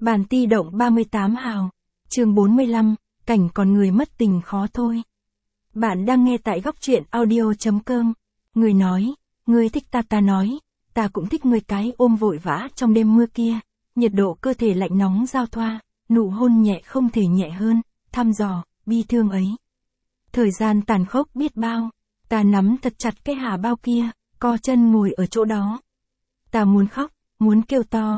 Bản ti động 38 hào. Chương 45, cảnh còn người mất tình khó thôi. Bạn đang nghe tại góc truyện audio.com. Người nói, người thích ta nói, ta cũng thích người cái ôm vội vã trong đêm mưa kia, nhiệt độ cơ thể lạnh nóng giao thoa, nụ hôn nhẹ không thể nhẹ hơn, thăm dò, bi thương ấy. Thời gian tàn khốc biết bao, ta nắm thật chặt cái hà bao kia, co chân ngồi ở chỗ đó. Ta muốn khóc, muốn kêu to,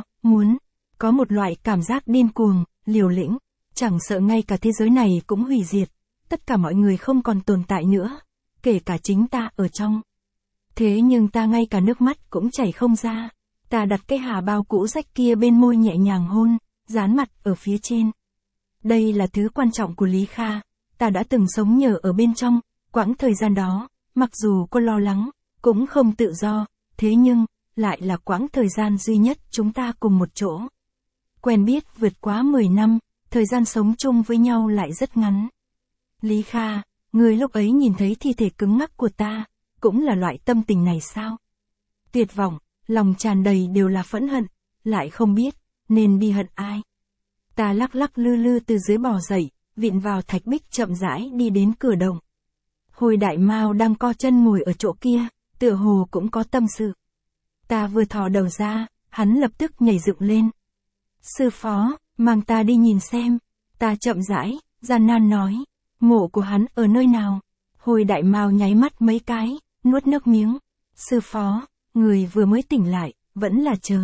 có một loại cảm giác điên cuồng, liều lĩnh, chẳng sợ ngay cả thế giới này cũng hủy diệt, tất cả mọi người không còn tồn tại nữa, kể cả chính ta ở trong. Thế nhưng ta ngay cả nước mắt cũng chảy không ra, ta đặt cái hà bao cũ rách kia bên môi nhẹ nhàng hôn, dán mặt ở phía trên. Đây là thứ quan trọng của Lý Kha, ta đã từng sống nhờ ở bên trong, quãng thời gian đó, mặc dù có lo lắng, cũng không tự do, thế nhưng, lại là quãng thời gian duy nhất chúng ta cùng một chỗ. Quen biết vượt quá 10 năm, thời gian sống chung với nhau lại rất ngắn. Lý Kha, người lúc ấy nhìn thấy thi thể cứng ngắc của ta, cũng là loại tâm tình này sao? Tuyệt vọng, lòng tràn đầy đều là phẫn hận, lại không biết, nên đi hận ai. Ta lắc lắc lư lư từ dưới bò dậy, vịn vào thạch bích chậm rãi đi đến cửa động. Hồi Đại Mao đang co chân ngồi ở chỗ kia, tựa hồ cũng có tâm sự. Ta vừa thò đầu ra, hắn lập tức nhảy dựng lên. Sư phó, mang ta đi nhìn xem. Ta chậm rãi, gian nan nói, mộ của hắn ở nơi nào? Hồi Đại Mao nháy mắt mấy cái, nuốt nước miếng. Sư phó, người vừa mới tỉnh lại, vẫn là chờ.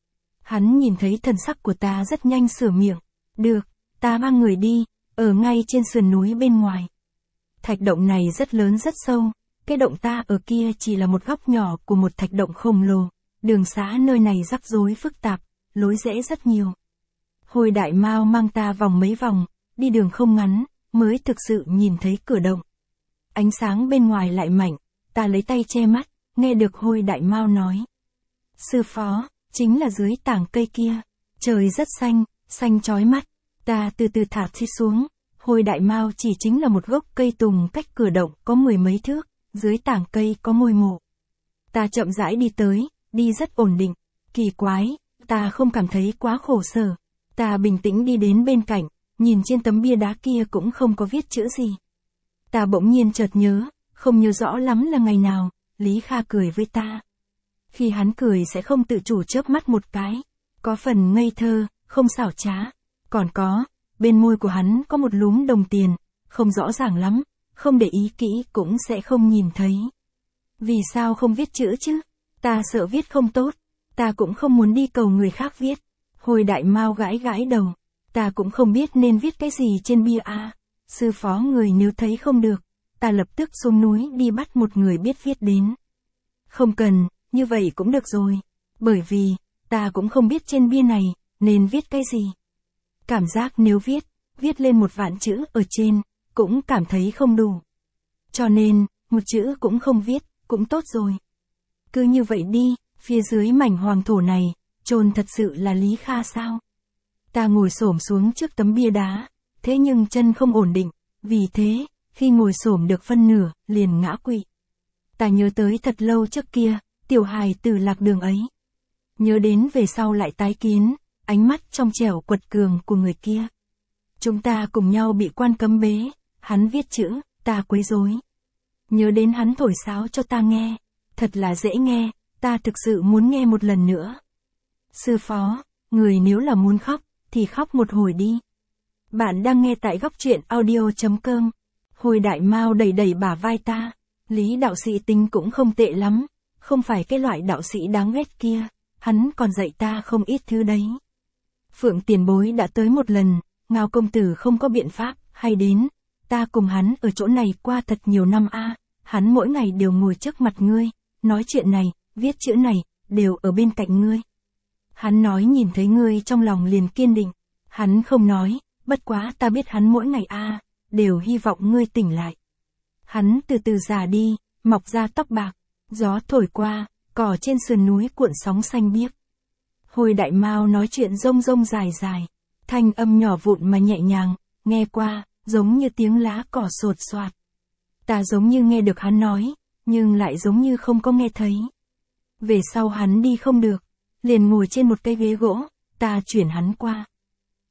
Hắn nhìn thấy thần sắc của ta rất nhanh sửa miệng. Được, ta mang người đi, ở ngay trên sườn núi bên ngoài. Thạch động này rất lớn rất sâu, cái động ta ở kia chỉ là một góc nhỏ của một thạch động khổng lồ, đường xá nơi này rắc rối phức tạp, lối rẽ rất nhiều. Hồi Đại Mao mang ta vòng mấy vòng, đi đường không ngắn, mới thực sự nhìn thấy cửa động. Ánh sáng bên ngoài lại mạnh, ta lấy tay che mắt, nghe được Hồi Đại Mao nói. Sư phó, chính là dưới tảng cây kia, trời rất xanh, xanh chói mắt, ta từ từ thả xuống. Hồi Đại Mao chỉ chính là một gốc cây tùng cách cửa động có 10 mấy thước, dưới tảng cây có ngôi mộ. Ta chậm rãi đi tới, đi rất ổn định, kỳ quái, ta không cảm thấy quá khổ sở. Ta bình tĩnh đi đến bên cạnh, nhìn trên tấm bia đá kia cũng không có viết chữ gì. Ta bỗng nhiên chợt nhớ, không nhớ rõ lắm là ngày nào, Lý Kha cười với ta. Khi hắn cười sẽ không tự chủ chớp mắt một cái, có phần ngây thơ, không xảo trá, còn có, bên môi của hắn có một lúm đồng tiền, không rõ ràng lắm, không để ý kỹ cũng sẽ không nhìn thấy. Vì sao không viết chữ chứ? Ta sợ viết không tốt, ta cũng không muốn đi cầu người khác viết. Hồi Đại Mao gãi gãi đầu, ta cũng không biết nên viết cái gì trên bia a. Sư phó người nếu thấy không được, ta lập tức xuống núi đi bắt một người biết viết đến. Không cần, như vậy cũng được rồi, bởi vì, ta cũng không biết trên bia này, nên viết cái gì. Cảm giác nếu viết lên 1.000.000 chữ ở trên, cũng cảm thấy không đủ. Cho nên, một chữ cũng không viết, cũng tốt rồi. Cứ như vậy đi, phía dưới mảnh hoàng thổ này, chôn thật sự là Lý Kha sao? Ta ngồi xổm xuống trước tấm bia đá, thế nhưng chân không ổn định, vì thế, khi ngồi xổm được phân nửa, liền ngã quỵ. Ta nhớ tới thật lâu trước kia, tiểu hài tử lạc đường ấy. Nhớ đến về sau lại tái kiến, ánh mắt trong trẻo quật cường của người kia. Chúng ta cùng nhau bị quan cấm bế, hắn viết chữ, ta quấy rối. Nhớ đến hắn thổi sáo cho ta nghe, thật là dễ nghe, ta thực sự muốn nghe một lần nữa. Sư phó, người nếu là muốn khóc, thì khóc một hồi đi. Bạn đang nghe tại góc truyện audio.com. Hồi Đại Mao đẩy đẩy bả vai ta. Lý đạo sĩ tính cũng không tệ lắm, không phải cái loại đạo sĩ đáng ghét kia, hắn còn dạy ta không ít thứ đấy. Phượng tiền bối đã tới một lần, Ngao công tử không có biện pháp, hay đến, ta cùng hắn ở chỗ này qua thật nhiều năm a, hắn mỗi ngày đều ngồi trước mặt ngươi, nói chuyện này, viết chữ này, đều ở bên cạnh ngươi. Hắn nói nhìn thấy ngươi trong lòng liền kiên định, hắn không nói, bất quá ta biết hắn mỗi ngày đều hy vọng ngươi tỉnh lại. Hắn từ từ già đi, mọc ra tóc bạc, gió thổi qua, cỏ trên sườn núi cuộn sóng xanh biếc. Hồi Đại Mao nói chuyện rông rông dài dài, thanh âm nhỏ vụn mà nhẹ nhàng, nghe qua, giống như tiếng lá cỏ sột soạt. Ta giống như nghe được hắn nói, nhưng lại giống như không có nghe thấy. Về sau hắn đi không được, liền ngồi trên một cây ghế gỗ, ta chuyển hắn qua.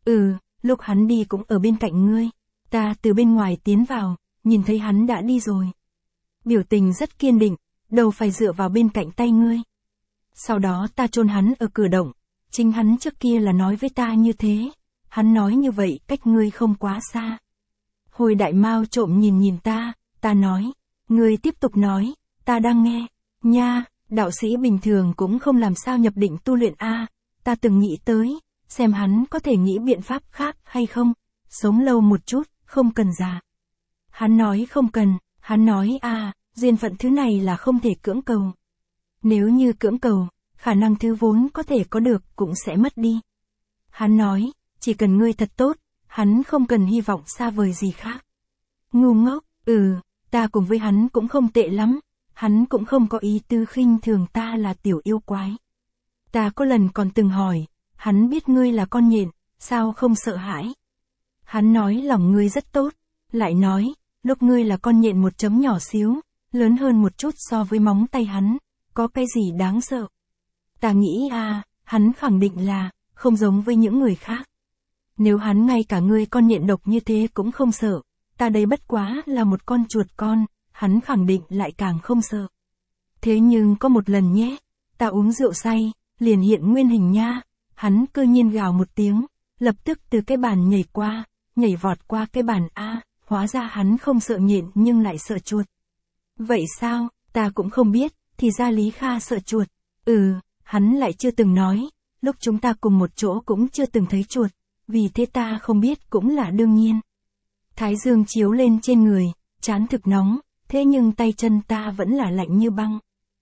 Lúc hắn đi cũng ở bên cạnh ngươi. Ta từ bên ngoài tiến vào, nhìn thấy hắn đã đi rồi. Biểu tình rất kiên định, đầu phải dựa vào bên cạnh tay ngươi. Sau đó ta chôn hắn ở cửa động, chính hắn trước kia là nói với ta như thế. Hắn nói như vậy cách ngươi không quá xa. Hồi Đại Mao trộm nhìn ta nói. Ngươi tiếp tục nói, ta đang nghe. Nha, đạo sĩ bình thường cũng không làm sao nhập định tu luyện a. Ta từng nghĩ tới, xem hắn có thể nghĩ biện pháp khác hay không. Sống lâu một chút, không cần già. Hắn nói không cần, hắn nói duyên phận thứ này là không thể cưỡng cầu. Nếu như cưỡng cầu, khả năng thứ vốn có thể có được cũng sẽ mất đi. Hắn nói, chỉ cần ngươi thật tốt, hắn không cần hy vọng xa vời gì khác. Ngu ngốc, ta cùng với hắn cũng không tệ lắm, hắn cũng không có ý tư khinh thường ta là tiểu yêu quái. Ta có lần còn từng hỏi, hắn biết ngươi là con nhện, sao không sợ hãi? Hắn nói lòng ngươi rất tốt, lại nói, lúc ngươi là con nhện một chấm nhỏ xíu, lớn hơn một chút so với móng tay hắn, có cái gì đáng sợ? Ta nghĩ hắn khẳng định là, không giống với những người khác. Nếu hắn ngay cả ngươi con nhện độc như thế cũng không sợ, ta đây bất quá là một con chuột con, hắn khẳng định lại càng không sợ. Thế nhưng có một lần nhé, ta uống rượu say, liền hiện nguyên hình nha, hắn cơ nhiên gào một tiếng, lập tức từ cái bàn nhảy vọt qua cái bàn hóa ra hắn không sợ nhện nhưng lại sợ chuột. Vậy sao, ta cũng không biết, thì ra Lý Kha sợ chuột. Hắn lại chưa từng nói, lúc chúng ta cùng một chỗ cũng chưa từng thấy chuột, vì thế ta không biết cũng là đương nhiên. Thái dương chiếu lên trên người, trán thực nóng, thế nhưng tay chân ta vẫn là lạnh như băng.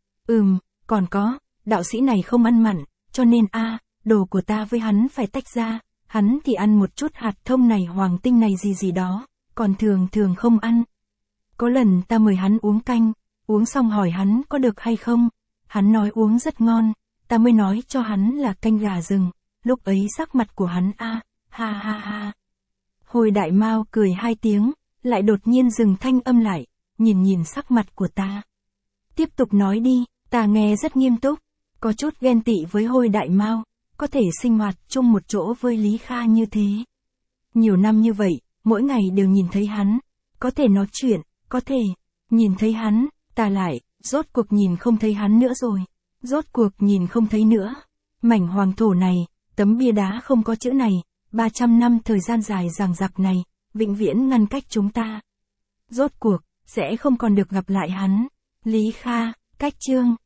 Còn có, đạo sĩ này không ăn mặn, cho nên đồ của ta với hắn phải tách ra, hắn thì ăn một chút hạt thông này hoàng tinh này gì đó, còn thường không ăn. Có lần ta mời hắn uống canh, uống xong hỏi hắn có được hay không, hắn nói uống rất ngon, ta mới nói cho hắn là canh gà rừng, lúc ấy sắc mặt của hắn ha. Hồi Đại Mao cười 2 tiếng, lại đột nhiên dừng thanh âm lại, nhìn sắc mặt của ta. Tiếp tục nói đi, ta nghe rất nghiêm túc, có chút ghen tị với Hồi Đại Mao, có thể sinh hoạt chung một chỗ với Lý Kha như thế. Nhiều năm như vậy, mỗi ngày đều nhìn thấy hắn, có thể nói chuyện, có thể nhìn thấy hắn, ta lại, rốt cuộc nhìn không thấy hắn nữa rồi. Rốt cuộc nhìn không thấy nữa. Mảnh hoàng thổ này, tấm bia đá không có chữ này, 300 năm thời gian dài dằng dặc này, vĩnh viễn ngăn cách chúng ta. Rốt cuộc, sẽ không còn được gặp lại hắn. Lý Kha, cách chương.